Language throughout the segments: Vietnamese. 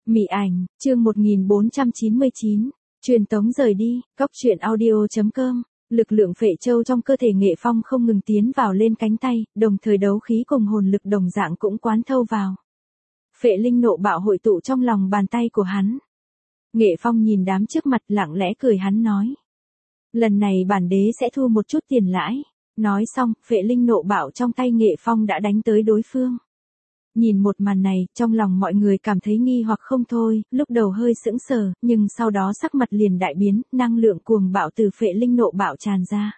Mị ảnh, chương 1499, truyền tống rời đi, góc truyện audio.com, lực lượng phệ châu trong cơ thể Nghệ Phong không ngừng tiến vào lên cánh tay, đồng thời đấu khí cùng hồn lực đồng dạng cũng quán thâu vào. Phệ linh nộ bạo hội tụ trong lòng bàn tay của hắn. Nghệ Phong nhìn đám trước mặt lặng lẽ cười hắn nói. Lần này bản đế sẽ thu một chút tiền lãi. Nói xong, phệ linh nộ bạo trong tay Nghệ Phong đã đánh tới đối phương. Nhìn một màn này, trong lòng mọi người cảm thấy nghi hoặc không thôi, lúc đầu hơi sững sờ, nhưng sau đó sắc mặt liền đại biến, năng lượng cuồng bạo từ phệ linh nộ bạo tràn ra.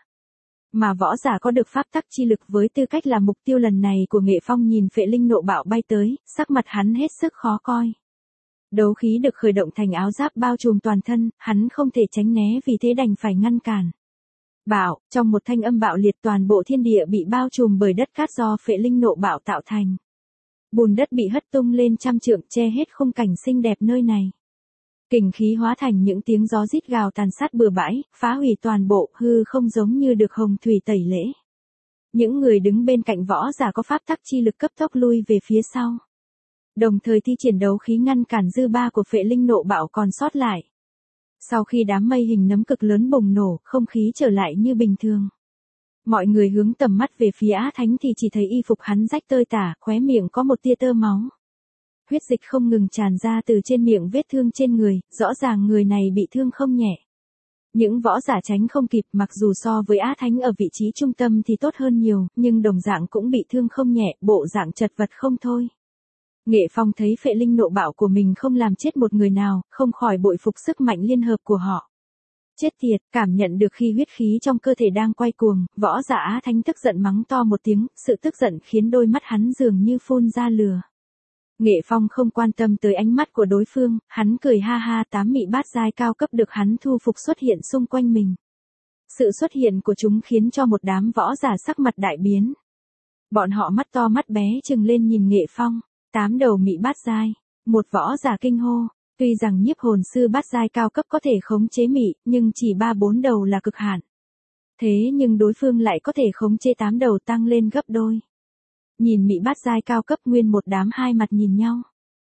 Mà võ giả có được pháp tắc chi lực với tư cách là mục tiêu lần này của Nghệ Phong nhìn phệ linh nộ bạo bay tới, sắc mặt hắn hết sức khó coi. Đấu khí được khởi động thành áo giáp bao trùm toàn thân, hắn không thể tránh né vì thế đành phải ngăn cản. Bạo, trong một thanh âm bạo liệt toàn bộ thiên địa bị bao trùm bởi đất cát do phệ linh nộ bạo tạo thành. Bùn đất bị hất tung lên trăm trượng che hết khung cảnh xinh đẹp nơi này. Kình khí hóa thành những tiếng gió rít gào tàn sát bừa bãi, phá hủy toàn bộ hư không giống như được hồng thủy tẩy lễ. Những người đứng bên cạnh võ giả có pháp tắc chi lực cấp tốc lui về phía sau. Đồng thời thi triển đấu khí ngăn cản dư ba của phệ linh nộ bạo còn sót lại. Sau khi đám mây hình nấm cực lớn bùng nổ, không khí trở lại như bình thường. Mọi người hướng tầm mắt về phía Á Thánh thì chỉ thấy y phục hắn rách tơi tả, khóe miệng có một tia tơ máu. Huyết dịch không ngừng tràn ra từ trên miệng vết thương trên người, rõ ràng người này bị thương không nhẹ. Những võ giả tránh không kịp, mặc dù so với Á Thánh ở vị trí trung tâm thì tốt hơn nhiều, nhưng đồng dạng cũng bị thương không nhẹ, bộ dạng chật vật không thôi. Nghệ Phong thấy phệ linh nộ bạo của mình không làm chết một người nào, không khỏi bội phục sức mạnh liên hợp của họ. Chết tiệt, cảm nhận được khi huyết khí trong cơ thể đang quay cuồng, võ giả Á Thánh tức giận mắng to một tiếng, sự tức giận khiến đôi mắt hắn dường như phun ra lửa. Nghệ Phong không quan tâm tới ánh mắt của đối phương, hắn cười ha ha, 8 mị bát giai cao cấp được hắn thu phục xuất hiện xung quanh mình. Sự xuất hiện của chúng khiến cho một đám võ giả sắc mặt đại biến. Bọn họ mắt to mắt bé trừng lên nhìn Nghệ Phong, 8 đầu mị bát giai, một võ giả kinh hô. Tuy rằng nhiếp hồn sư bát giai cao cấp có thể khống chế mị, nhưng chỉ 3-4 đầu là cực hạn. Thế nhưng đối phương lại có thể khống chế 8 đầu tăng lên gấp đôi. Nhìn mị bát giai cao cấp nguyên một đám hai mặt nhìn nhau.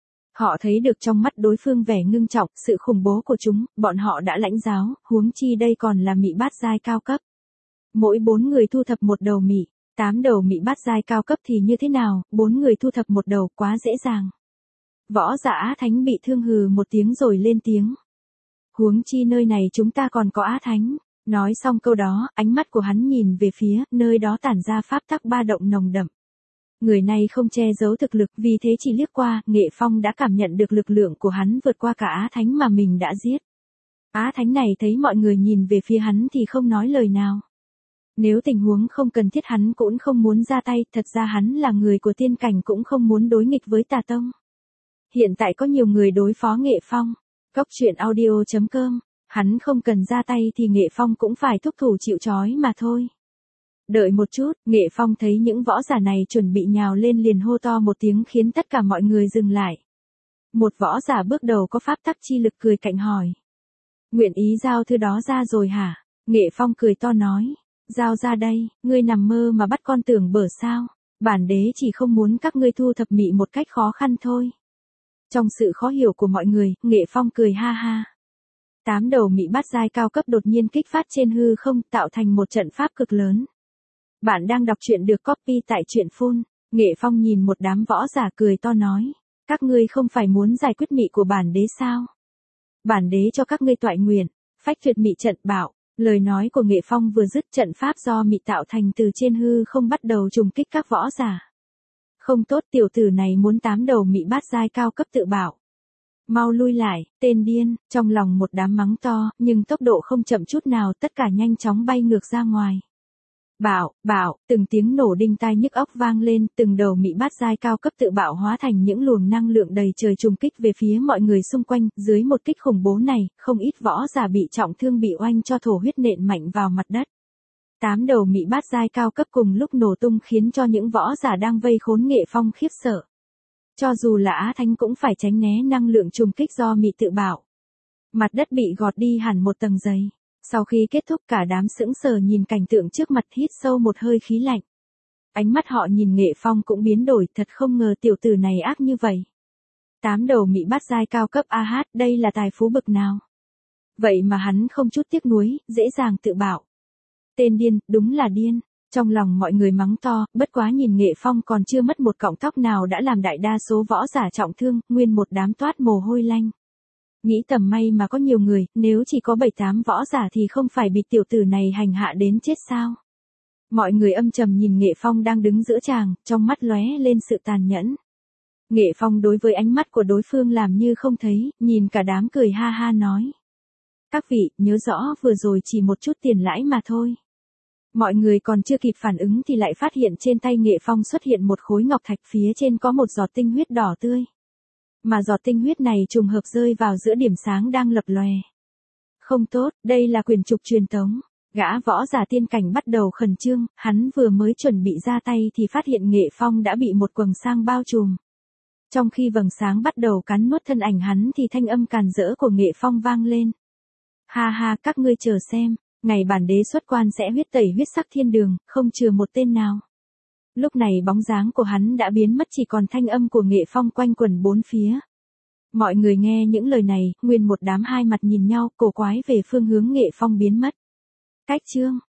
Họ thấy được trong mắt đối phương vẻ ngưng trọng, sự khủng bố của chúng, bọn họ đã lãnh giáo, huống chi đây còn là mị bát giai cao cấp. Mỗi 4 người thu thập một đầu mị, 8 đầu mị bát giai cao cấp thì như thế nào, 4 người thu thập một đầu quá dễ dàng. Võ giả Á Thánh bị thương hừ một tiếng rồi lên tiếng. Huống chi nơi này chúng ta còn có Á Thánh. Nói xong câu đó, ánh mắt của hắn nhìn về phía, nơi đó tản ra pháp tắc ba động nồng đậm. Người này không che giấu thực lực, vì thế chỉ liếc qua, Nghệ Phong đã cảm nhận được lực lượng của hắn vượt qua cả Á Thánh mà mình đã giết. Á Thánh này thấy mọi người nhìn về phía hắn thì không nói lời nào. Nếu tình huống không cần thiết hắn cũng không muốn ra tay, thật ra hắn là người của tiên cảnh cũng không muốn đối nghịch với Tà Tông. Hiện tại có nhiều người đối phó Nghệ Phong. Góc truyện audio.com, hắn không cần ra tay thì Nghệ Phong cũng phải thúc thủ chịu trói mà thôi. Đợi một chút, Nghệ Phong thấy những võ giả này chuẩn bị nhào lên liền hô to một tiếng khiến tất cả mọi người dừng lại. Một võ giả bước đầu có pháp tắc chi lực cười cạnh hỏi. Nguyện ý giao thứ đó ra rồi hả? Nghệ Phong cười to nói. Giao ra đây, ngươi nằm mơ mà bắt con tưởng bở sao? Bản đế chỉ không muốn các ngươi thu thập mị một cách khó khăn thôi. Trong sự khó hiểu của mọi người, Nghệ Phong cười ha ha. 8 đầu mị bát giai cao cấp đột nhiên kích phát trên hư không tạo thành một trận pháp cực lớn. Bạn đang đọc truyện được copy tại truyện phun. Nghệ Phong nhìn một đám võ giả cười to nói. Các ngươi không phải muốn giải quyết mị của bản đế sao? Bản đế cho các ngươi toại nguyện, phách tuyệt mị trận bảo. Lời nói của Nghệ Phong vừa dứt trận pháp do mị tạo thành từ trên hư không bắt đầu trùng kích các võ giả. Không tốt, tiểu tử này muốn 8 đầu mị bát giai cao cấp tự bảo. Mau lui lại, tên điên, trong lòng một đám mắng to, nhưng tốc độ không chậm chút nào, tất cả nhanh chóng bay ngược ra ngoài. Bảo, từng tiếng nổ đinh tai nhức óc vang lên, từng đầu mị bát giai cao cấp tự bạo hóa thành những luồng năng lượng đầy trời trùng kích về phía mọi người xung quanh, dưới một kích khủng bố này, không ít võ giả bị trọng thương bị oanh cho thổ huyết nện mạnh vào mặt đất. 8 đầu mị bát giai cao cấp cùng lúc nổ tung khiến cho những võ giả đang vây khốn Nghệ Phong khiếp sợ. Cho dù là Á Thánh cũng phải tránh né năng lượng trùng kích do mị tự bạo. Mặt đất bị gọt đi hẳn một tầng dày. Sau khi kết thúc cả đám sững sờ nhìn cảnh tượng trước mặt hít sâu một hơi khí lạnh. Ánh mắt họ nhìn Nghệ Phong cũng biến đổi, thật không ngờ tiểu tử này ác như vậy. 8 đầu mị bát giai cao cấp AH, đây là tài phú bực nào? Vậy mà hắn không chút tiếc nuối, dễ dàng tự bảo. Tên điên, đúng là điên. Trong lòng mọi người mắng to, bất quá nhìn Nghệ Phong còn chưa mất một cọng tóc nào đã làm đại đa số võ giả trọng thương, nguyên một đám toát mồ hôi lanh. Nghĩ tầm may mà có nhiều người, nếu chỉ có 7-8 võ giả thì không phải bị tiểu tử này hành hạ đến chết sao? Mọi người âm trầm nhìn Nghệ Phong đang đứng giữa tràng, trong mắt lóe lên sự tàn nhẫn. Nghệ Phong đối với ánh mắt của đối phương làm như không thấy, nhìn cả đám cười ha ha nói. Các vị, nhớ rõ vừa rồi chỉ một chút tiền lãi mà thôi. Mọi người còn chưa kịp phản ứng thì lại phát hiện trên tay Nghệ Phong xuất hiện một khối ngọc thạch, phía trên có một giọt tinh huyết đỏ tươi. Mà giọt tinh huyết này trùng hợp rơi vào giữa điểm sáng đang lập lòe. Không tốt, đây là quyền trục truyền tống. Gã võ giả tiên cảnh bắt đầu khẩn trương, hắn vừa mới chuẩn bị ra tay thì phát hiện Nghệ Phong đã bị một quầng sáng bao trùm. Trong khi vầng sáng bắt đầu cắn nuốt thân ảnh hắn thì thanh âm càn rỡ của Nghệ Phong vang lên. Ha ha, các ngươi chờ xem, ngày bản đế xuất quan sẽ huyết tẩy huyết sắc thiên đường, không chừa một tên nào. Lúc này bóng dáng của hắn đã biến mất, chỉ còn thanh âm của Nghệ Phong quanh quẩn bốn phía. Mọi người nghe những lời này, nguyên một đám hai mặt nhìn nhau, cổ quái về phương hướng Nghệ Phong biến mất. Cách chương